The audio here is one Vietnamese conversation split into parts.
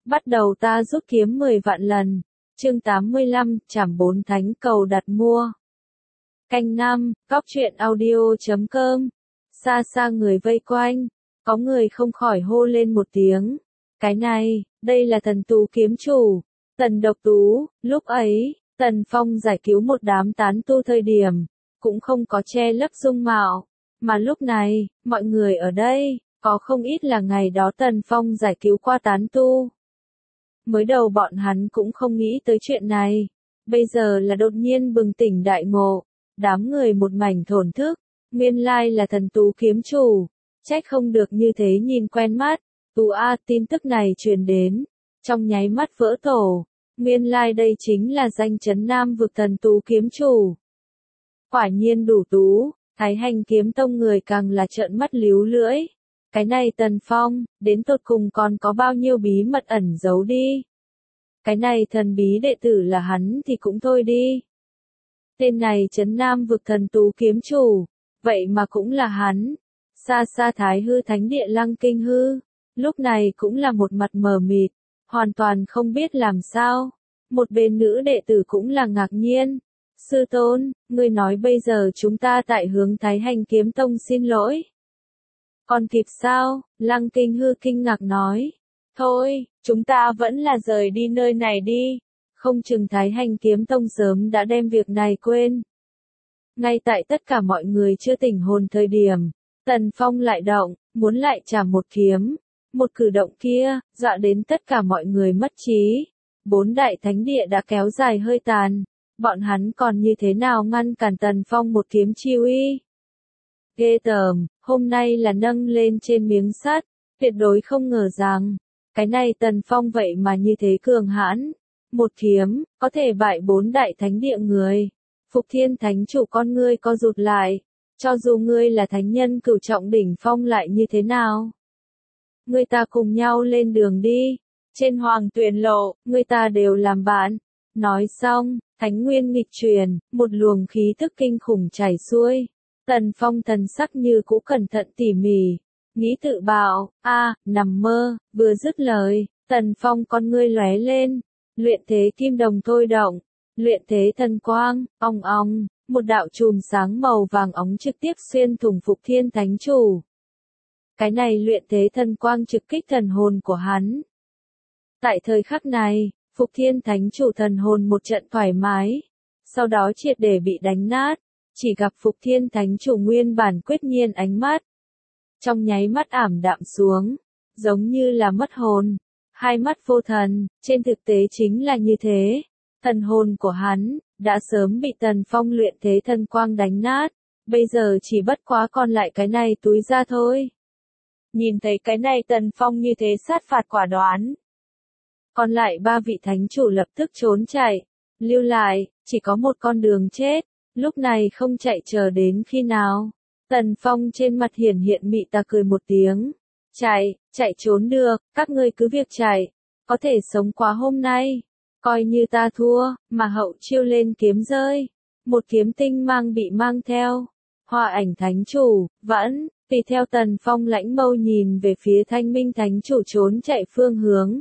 Bắt đầu ta rút kiếm 10 vạn lần. Chương 85, trảm 4 thánh cầu đặt mua. Canh 5, góc truyện audio.com. Xa xa người vây quanh, có người không khỏi hô lên một tiếng. Cái này, đây là Thần Tú kiếm chủ, Tần Độc Tú. Lúc ấy, Tần Phong giải cứu một đám tán tu thời điểm, cũng không có che lấp dung mạo. Mà lúc này, mọi người ở đây, có không ít là ngày đó Tần Phong giải cứu qua tán tu. Mới đầu bọn hắn cũng không nghĩ tới chuyện này. Bây giờ là đột nhiên bừng tỉnh đại ngộ. Đám người một mảnh thổn thức. Nguyên lai là Thần Tú kiếm chủ. Trách không được như thế nhìn quen mắt. Tú A, tin tức này truyền đến. Trong nháy mắt vỡ tổ. Nguyên lai đây chính là danh chấn Nam vực Thần Tú kiếm chủ. Quả nhiên đủ tú. Thái Hành kiếm tông người càng là trợn mắt líu lưỡi. Cái này Tần Phong, đến tột cùng còn có bao nhiêu bí mật ẩn giấu đi. Cái này thần bí đệ tử là hắn thì cũng thôi đi. Tên này trấn Nam vực Thần Tú kiếm chủ, vậy mà cũng là hắn. Xa xa Thái Hư Thánh Địa Lăng Kinh Hư, lúc này cũng là một mặt mờ mịt, hoàn toàn không biết làm sao. Một bên nữ đệ tử cũng là ngạc nhiên. Sư tôn, ngươi nói bây giờ chúng ta tại hướng Thái Hành kiếm tông xin lỗi. Còn kịp sao? Lăng Kinh Hư kinh ngạc nói. Thôi, chúng ta vẫn là rời đi nơi này đi. Không chừng Thái Hành kiếm tông sớm đã đem việc này quên. Ngay tại tất cả mọi người chưa tỉnh hồn thời điểm, Tần Phong lại động, muốn lại trả một kiếm. Một cử động kia, dọa đến tất cả mọi người mất trí. 4 đại thánh địa đã kéo dài hơi tàn. Bọn hắn còn như thế nào ngăn cản Tần Phong một kiếm chi uy? Ghê tởm, hôm nay là nâng lên trên miếng sắt, tuyệt đối không ngờ rằng, cái này Tần Phong vậy mà như thế cường hãn. Một kiếm, có thể bại 4 đại thánh địa người. Phục Thiên Thánh chủ con ngươi co rụt lại, cho dù ngươi là thánh nhân cửu trọng đỉnh phong lại như thế nào? Người ta cùng nhau lên đường đi, trên Hoàng Tuyền Lộ, người ta đều làm bạn. Nói xong, Thánh Nguyên nghịch truyền, một luồng khí tức kinh khủng chảy xuôi. Tần Phong thần sắc như cũ cẩn thận tỉ mỉ, nghĩ tự bảo, nằm mơ. Vừa dứt lời, Tần Phong con ngươi lóe lên, luyện thế kim đồng thôi động, luyện thế thần quang, ong ong, một đạo chùm sáng màu vàng óng trực tiếp xuyên thủng Phục Thiên Thánh chủ. Cái này luyện thế thần quang trực kích thần hồn của hắn. Tại thời khắc này, Phục Thiên Thánh chủ thần hồn một trận thoải mái, sau đó triệt để bị đánh nát. Chỉ gặp Phục Thiên Thánh chủ nguyên bản quyết nhiên ánh mắt. Trong nháy mắt ảm đạm xuống, giống như là mất hồn. Hai mắt vô thần, trên thực tế chính là như thế. Thần hồn của hắn, đã sớm bị Tần Phong luyện thế thần quang đánh nát. Bây giờ chỉ bất quá còn lại cái này túi ra thôi. Nhìn thấy cái này Tần Phong như thế sát phạt quả đoán. Còn lại 3 vị thánh chủ lập tức trốn chạy. Lưu lại, chỉ có một con đường chết. Lúc này không chạy chờ đến khi nào. Tần Phong trên mặt hiển hiện mị ta cười một tiếng. Chạy trốn được, các ngươi cứ việc chạy. Có thể sống qua hôm nay. Coi như ta thua, mà hậu chiêu lên kiếm rơi. Một kiếm tinh mang bị mang theo. Hoa Ảnh Thánh chủ, vẫn, tùy theo Tần Phong lãnh mâu nhìn về phía Thanh Minh Thánh chủ trốn chạy phương hướng.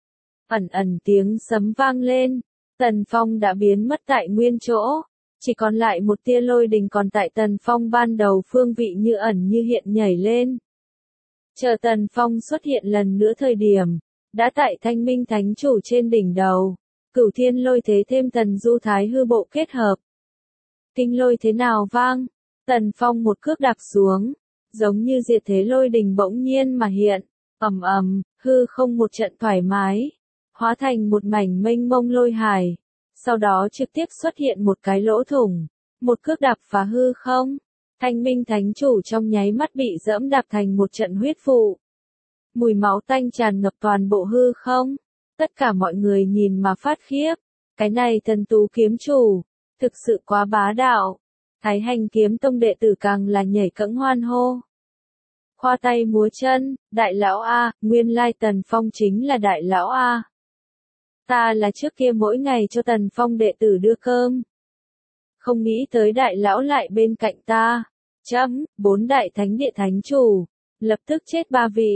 Ẩn tiếng sấm vang lên. Tần Phong đã biến mất tại nguyên chỗ. Chỉ còn lại một tia lôi đình còn tại Tần Phong ban đầu phương vị như ẩn như hiện nhảy lên. Chờ Tần Phong xuất hiện lần nữa thời điểm, đã tại Thanh Minh Thánh chủ trên đỉnh đầu. Cửu Thiên lôi thế thêm Tần Du Thái Hư bộ kết hợp. Kinh lôi thế nào vang? Tần Phong một cước đạp xuống, giống như diệt thế lôi đình bỗng nhiên mà hiện. Ầm, hư không một trận thoải mái, hóa thành một mảnh mênh mông lôi hải. Sau đó trực tiếp xuất hiện một cái lỗ thủng, một cước đạp phá hư không. Thanh Minh Thánh chủ trong nháy mắt bị dẫm đạp thành một trận huyết vụ. Mùi máu tanh tràn ngập toàn bộ hư không. Tất cả mọi người nhìn mà phát khiếp. Cái này Thần Tú kiếm chủ, thực sự quá bá đạo. Thái Hành kiếm tông đệ tử càng là nhảy cẫng hoan hô. Khoa tay múa chân, đại lão A, nguyên lai Tần Phong chính là đại lão A. Ta là trước kia mỗi ngày cho Tần Phong đệ tử đưa cơm. Không nghĩ tới đại lão lại bên cạnh ta. 4 đại thánh địa thánh chủ, lập tức chết 3 vị.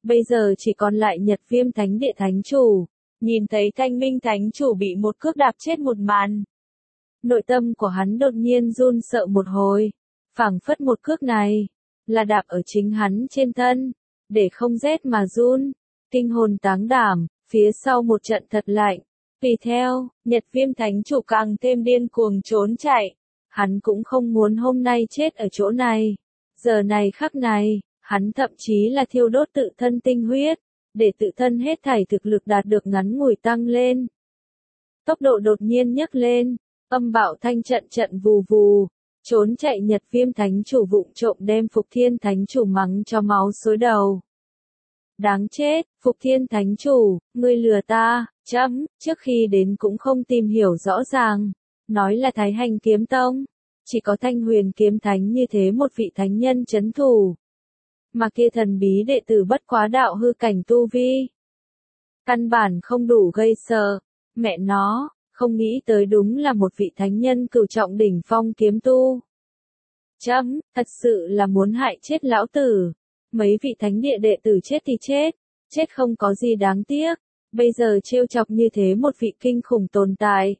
bây giờ chỉ còn lại Nhật Viêm Thánh Địa Thánh Chủ. Nhìn thấy Thanh Minh Thánh Chủ bị một cước đạp chết một màn. Nội tâm của hắn đột nhiên run sợ một hồi. Phảng phất một cước này, là đạp ở chính hắn trên thân, để không rét mà run. Kinh hồn táng đảm, phía sau một trận thật lạnh. Vì theo, Nhật Viêm Thánh Chủ càng thêm điên cuồng trốn chạy. Hắn cũng không muốn hôm nay chết ở chỗ này. Giờ này khắc này, hắn thậm chí là thiêu đốt tự thân tinh huyết, để tự thân hết thảy thực lực đạt được ngắn ngủi tăng lên. Tốc độ đột nhiên nhấc lên, âm bạo thanh trận trận vù vù, trốn chạy Nhật Viêm Thánh Chủ vụng trộm đem Phục Thiên Thánh Chủ mắng cho máu xối đầu. Đáng chết, Phục Thiên Thánh Chủ, ngươi lừa ta, chấm, trước khi đến cũng không tìm hiểu rõ ràng, nói là Thái Hành Kiếm Tông, chỉ có Thanh Huyền Kiếm Thánh như thế một vị thánh nhân chấn thủ. Mà kia thần bí đệ tử bất quá đạo hư cảnh tu vi. Căn bản không đủ gây sợ, mẹ nó, không nghĩ tới đúng là một vị thánh nhân cửu trọng đỉnh phong kiếm tu. Chấm, thật sự là muốn hại chết lão tử. Mấy vị thánh địa đệ tử chết thì chết không có gì đáng tiếc, bây giờ trêu chọc như thế một vị kinh khủng tồn tại.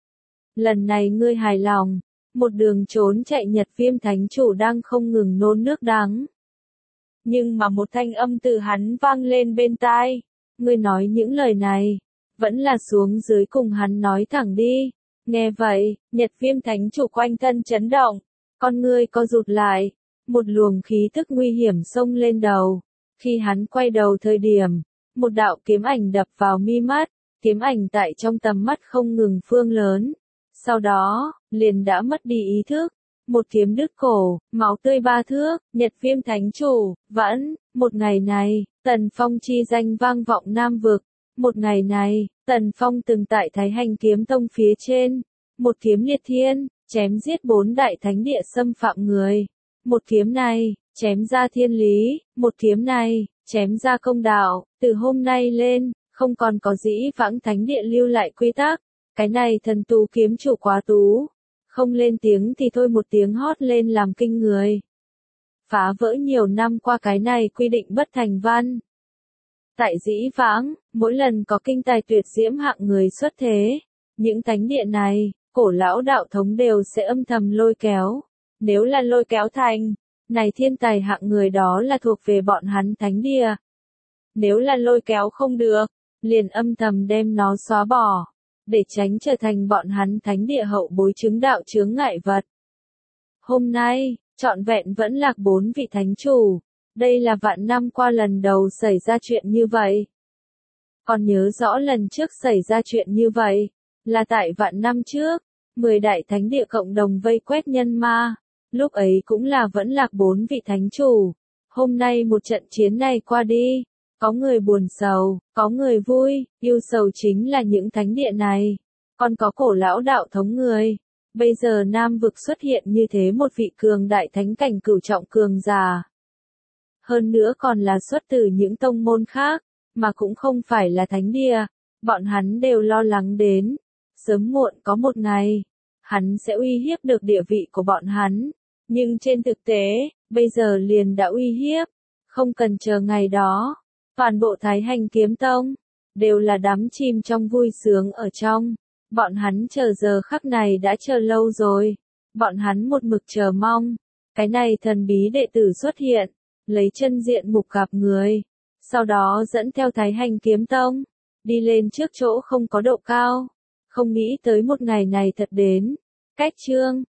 Lần này ngươi hài lòng, một đường trốn chạy Nhật Viêm Thánh Chủ đang không ngừng nôn nước đắng. Nhưng mà một thanh âm từ hắn vang lên bên tai, ngươi nói những lời này, vẫn là xuống dưới cùng hắn nói thẳng đi. Nghe vậy, Nhật Viêm Thánh Chủ quanh thân chấn động, con ngươi co rụt lại, một luồng khí tức nguy hiểm xông lên đầu. Khi hắn quay đầu thời điểm, một đạo kiếm ảnh đập vào mi mắt, kiếm ảnh tại trong tầm mắt không ngừng phương lớn. Sau đó, liền đã mất đi ý thức. Một kiếm đứt cổ, máu tươi ba thước, Nhật Viêm Thánh Chủ, vẫn, một ngày này, Tần Phong chi danh vang vọng Nam Vực. Một ngày này, Tần Phong từng tại Thái Hành Kiếm Tông phía trên, một kiếm liệt thiên, chém giết 4 đại thánh địa xâm phạm người. Một kiếm này, chém ra thiên lý, một kiếm này, chém ra công đạo, từ hôm nay lên, không còn có dĩ vãng thánh địa lưu lại quy tắc. Cái này thần tú kiếm chủ quá tú. Không lên tiếng thì thôi một tiếng hót lên làm kinh người. Phá vỡ nhiều năm qua cái này quy định bất thành văn. Tại dĩ vãng, mỗi lần có kinh tài tuyệt diễm hạng người xuất thế, những thánh địa này, cổ lão đạo thống đều sẽ âm thầm lôi kéo. Nếu là lôi kéo thành, này thiên tài hạng người đó là thuộc về bọn hắn thánh địa. Nếu là lôi kéo không được, liền âm thầm đem nó xóa bỏ, để tránh trở thành bọn hắn thánh địa hậu bối chứng đạo chướng ngại vật. Hôm nay, trọn vẹn vẫn lạc 4 vị thánh chủ. Đây là vạn năm qua lần đầu xảy ra chuyện như vậy. Còn nhớ rõ lần trước xảy ra chuyện như vậy, là tại vạn năm trước, 10 đại thánh địa cộng đồng vây quét nhân ma. Lúc ấy cũng là vẫn lạc 4 vị thánh chủ. Hôm nay một trận chiến này qua đi, có người buồn sầu, có người vui, yêu sầu chính là những thánh địa này. Còn có cổ lão đạo thống người. Bây giờ Nam Vực xuất hiện như thế một vị cường đại thánh cảnh cửu trọng cường giả. Hơn nữa còn là xuất từ những tông môn khác, mà cũng không phải là thánh địa. Bọn hắn đều lo lắng đến. Sớm muộn có một ngày, hắn sẽ uy hiếp được địa vị của bọn hắn. Nhưng trên thực tế, bây giờ liền đã uy hiếp. Không cần chờ ngày đó. Toàn bộ Thái Hành Kiếm Tông, đều là đắm chìm trong vui sướng ở trong. Bọn hắn chờ giờ khắc này đã chờ lâu rồi. Bọn hắn một mực chờ mong. Cái này thần bí đệ tử xuất hiện, lấy chân diện mục gặp người. Sau đó dẫn theo Thái Hành Kiếm Tông, đi lên trước chỗ không có độ cao. Không nghĩ tới một ngày này thật đến. Cách chương